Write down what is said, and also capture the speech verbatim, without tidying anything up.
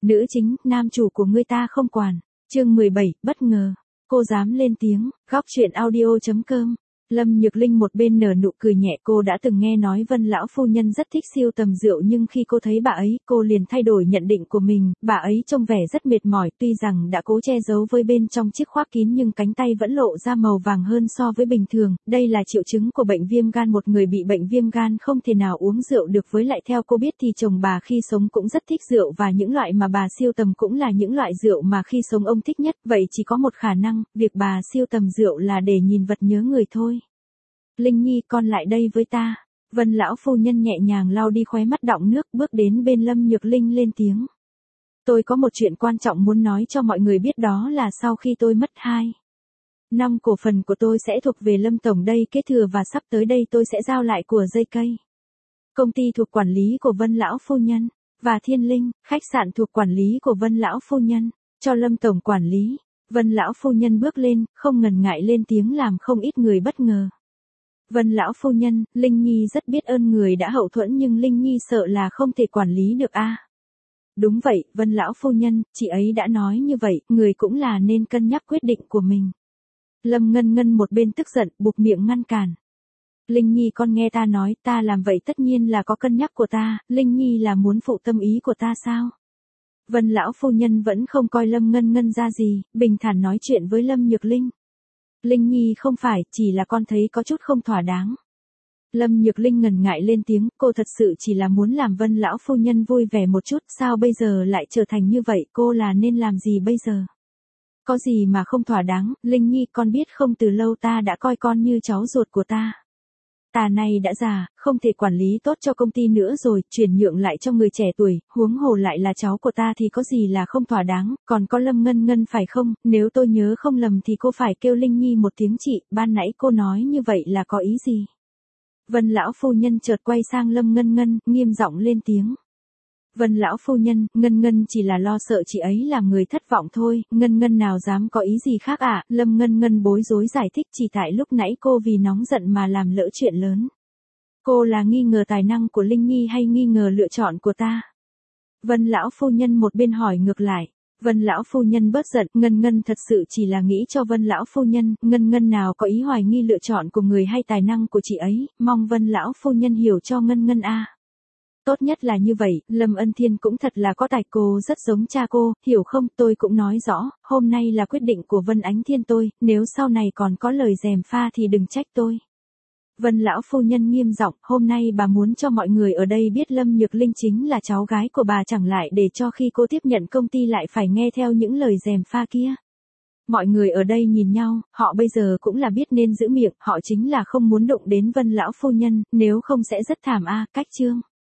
Nữ chính, nam chủ của ngươi ta không quản. Chương mười bảy, bất ngờ. Cô dám lên tiếng. Góc truyện audio chấm com. Lâm Nhược Linh một bên nở nụ cười nhẹ, cô đã từng nghe nói Vân lão phu nhân rất thích siêu tầm rượu, nhưng khi cô thấy bà ấy, cô liền thay đổi nhận định của mình. Bà ấy trông vẻ rất mệt mỏi, tuy rằng đã cố che giấu với bên trong chiếc khoác kín nhưng cánh tay vẫn lộ ra màu vàng hơn so với bình thường. Đây là triệu chứng của bệnh viêm gan, một người bị bệnh viêm gan không thể nào uống rượu được. Với lại theo cô biết thì chồng bà khi sống cũng rất thích rượu, và những loại mà bà siêu tầm cũng là những loại rượu mà khi sống ông thích nhất. Vậy chỉ có một khả năng, việc bà siêu tầm rượu là để nhìn vật nhớ người thôi. Linh Nhi, con lại đây với ta. Vân lão phu nhân nhẹ nhàng lau đi khóe mắt đọng nước, bước đến bên Lâm Nhược Linh lên tiếng. Tôi có một chuyện quan trọng muốn nói cho mọi người biết, đó là sau khi tôi mất hai năm cổ phần của tôi sẽ thuộc về Lâm tổng đây kế thừa, và sắp tới đây tôi sẽ giao lại của dây cây. Công ty thuộc quản lý của Vân lão phu nhân, và Thiên Linh, khách sạn thuộc quản lý của Vân lão phu nhân, cho Lâm tổng quản lý. Vân lão phu nhân bước lên, không ngần ngại lên tiếng làm không ít người bất ngờ. Vân lão phu nhân, Linh Nhi rất biết ơn người đã hậu thuẫn, nhưng Linh Nhi sợ là không thể quản lý được a. À? Đúng vậy, Vân lão phu nhân, chị ấy đã nói như vậy, người cũng là nên cân nhắc quyết định của mình. Lâm Ngân Ngân một bên tức giận, buộc miệng ngăn cản. Linh Nhi, con nghe ta nói, ta làm vậy tất nhiên là có cân nhắc của ta, Linh Nhi là muốn phụ tâm ý của ta sao? Vân lão phu nhân vẫn không coi Lâm Ngân Ngân ra gì, bình thản nói chuyện với Lâm Nhược Linh. Linh Nhi không phải, chỉ là con thấy có chút không thỏa đáng. Lâm Nhược Linh ngần ngại lên tiếng, cô thật sự chỉ là muốn làm Vân lão phu nhân vui vẻ một chút, sao bây giờ lại trở thành như vậy, cô là nên làm gì bây giờ? Có gì mà không thỏa đáng, Linh Nhi, con biết không, từ lâu ta đã coi con như cháu ruột của ta. Ta này đã già, không thể quản lý tốt cho công ty nữa rồi, chuyển nhượng lại cho người trẻ tuổi, huống hồ lại là cháu của ta thì có gì là không thỏa đáng, còn có Lâm Ngân Ngân phải không, nếu tôi nhớ không lầm thì cô phải kêu Linh Nhi một tiếng chị, ban nãy cô nói như vậy là có ý gì? Vân lão phu nhân chợt quay sang Lâm Ngân Ngân, nghiêm giọng lên tiếng. Vân lão phu nhân, Ngân Ngân chỉ là lo sợ chị ấy làm người thất vọng thôi, Ngân Ngân nào dám có ý gì khác ạ, à? Lâm Ngân Ngân bối rối giải thích, chỉ tại lúc nãy cô vì nóng giận mà làm lỡ chuyện lớn. Cô là nghi ngờ tài năng của Linh Nhi hay nghi ngờ lựa chọn của ta? Vân lão phu nhân một bên hỏi ngược lại. Vân lão phu nhân bớt giận, Ngân Ngân thật sự chỉ là nghĩ cho Vân lão phu nhân, Ngân Ngân nào có ý hoài nghi lựa chọn của người hay tài năng của chị ấy, mong Vân lão phu nhân hiểu cho Ngân Ngân a. À. Tốt nhất là như vậy, Lâm Ân Thiên cũng thật là có tài, cô rất giống cha cô, hiểu không, tôi cũng nói rõ, hôm nay là quyết định của Vân Ánh Thiên tôi, nếu sau này còn có lời gièm pha thì đừng trách tôi. Vân lão phu nhân nghiêm giọng, hôm nay bà muốn cho mọi người ở đây biết Lâm Nhược Linh chính là cháu gái của bà, chẳng lại để cho khi cô tiếp nhận công ty lại phải nghe theo những lời gièm pha kia. Mọi người ở đây nhìn nhau, họ bây giờ cũng là biết nên giữ miệng, họ chính là không muốn đụng đến Vân lão phu nhân, nếu không sẽ rất thảm a. À, cách chương.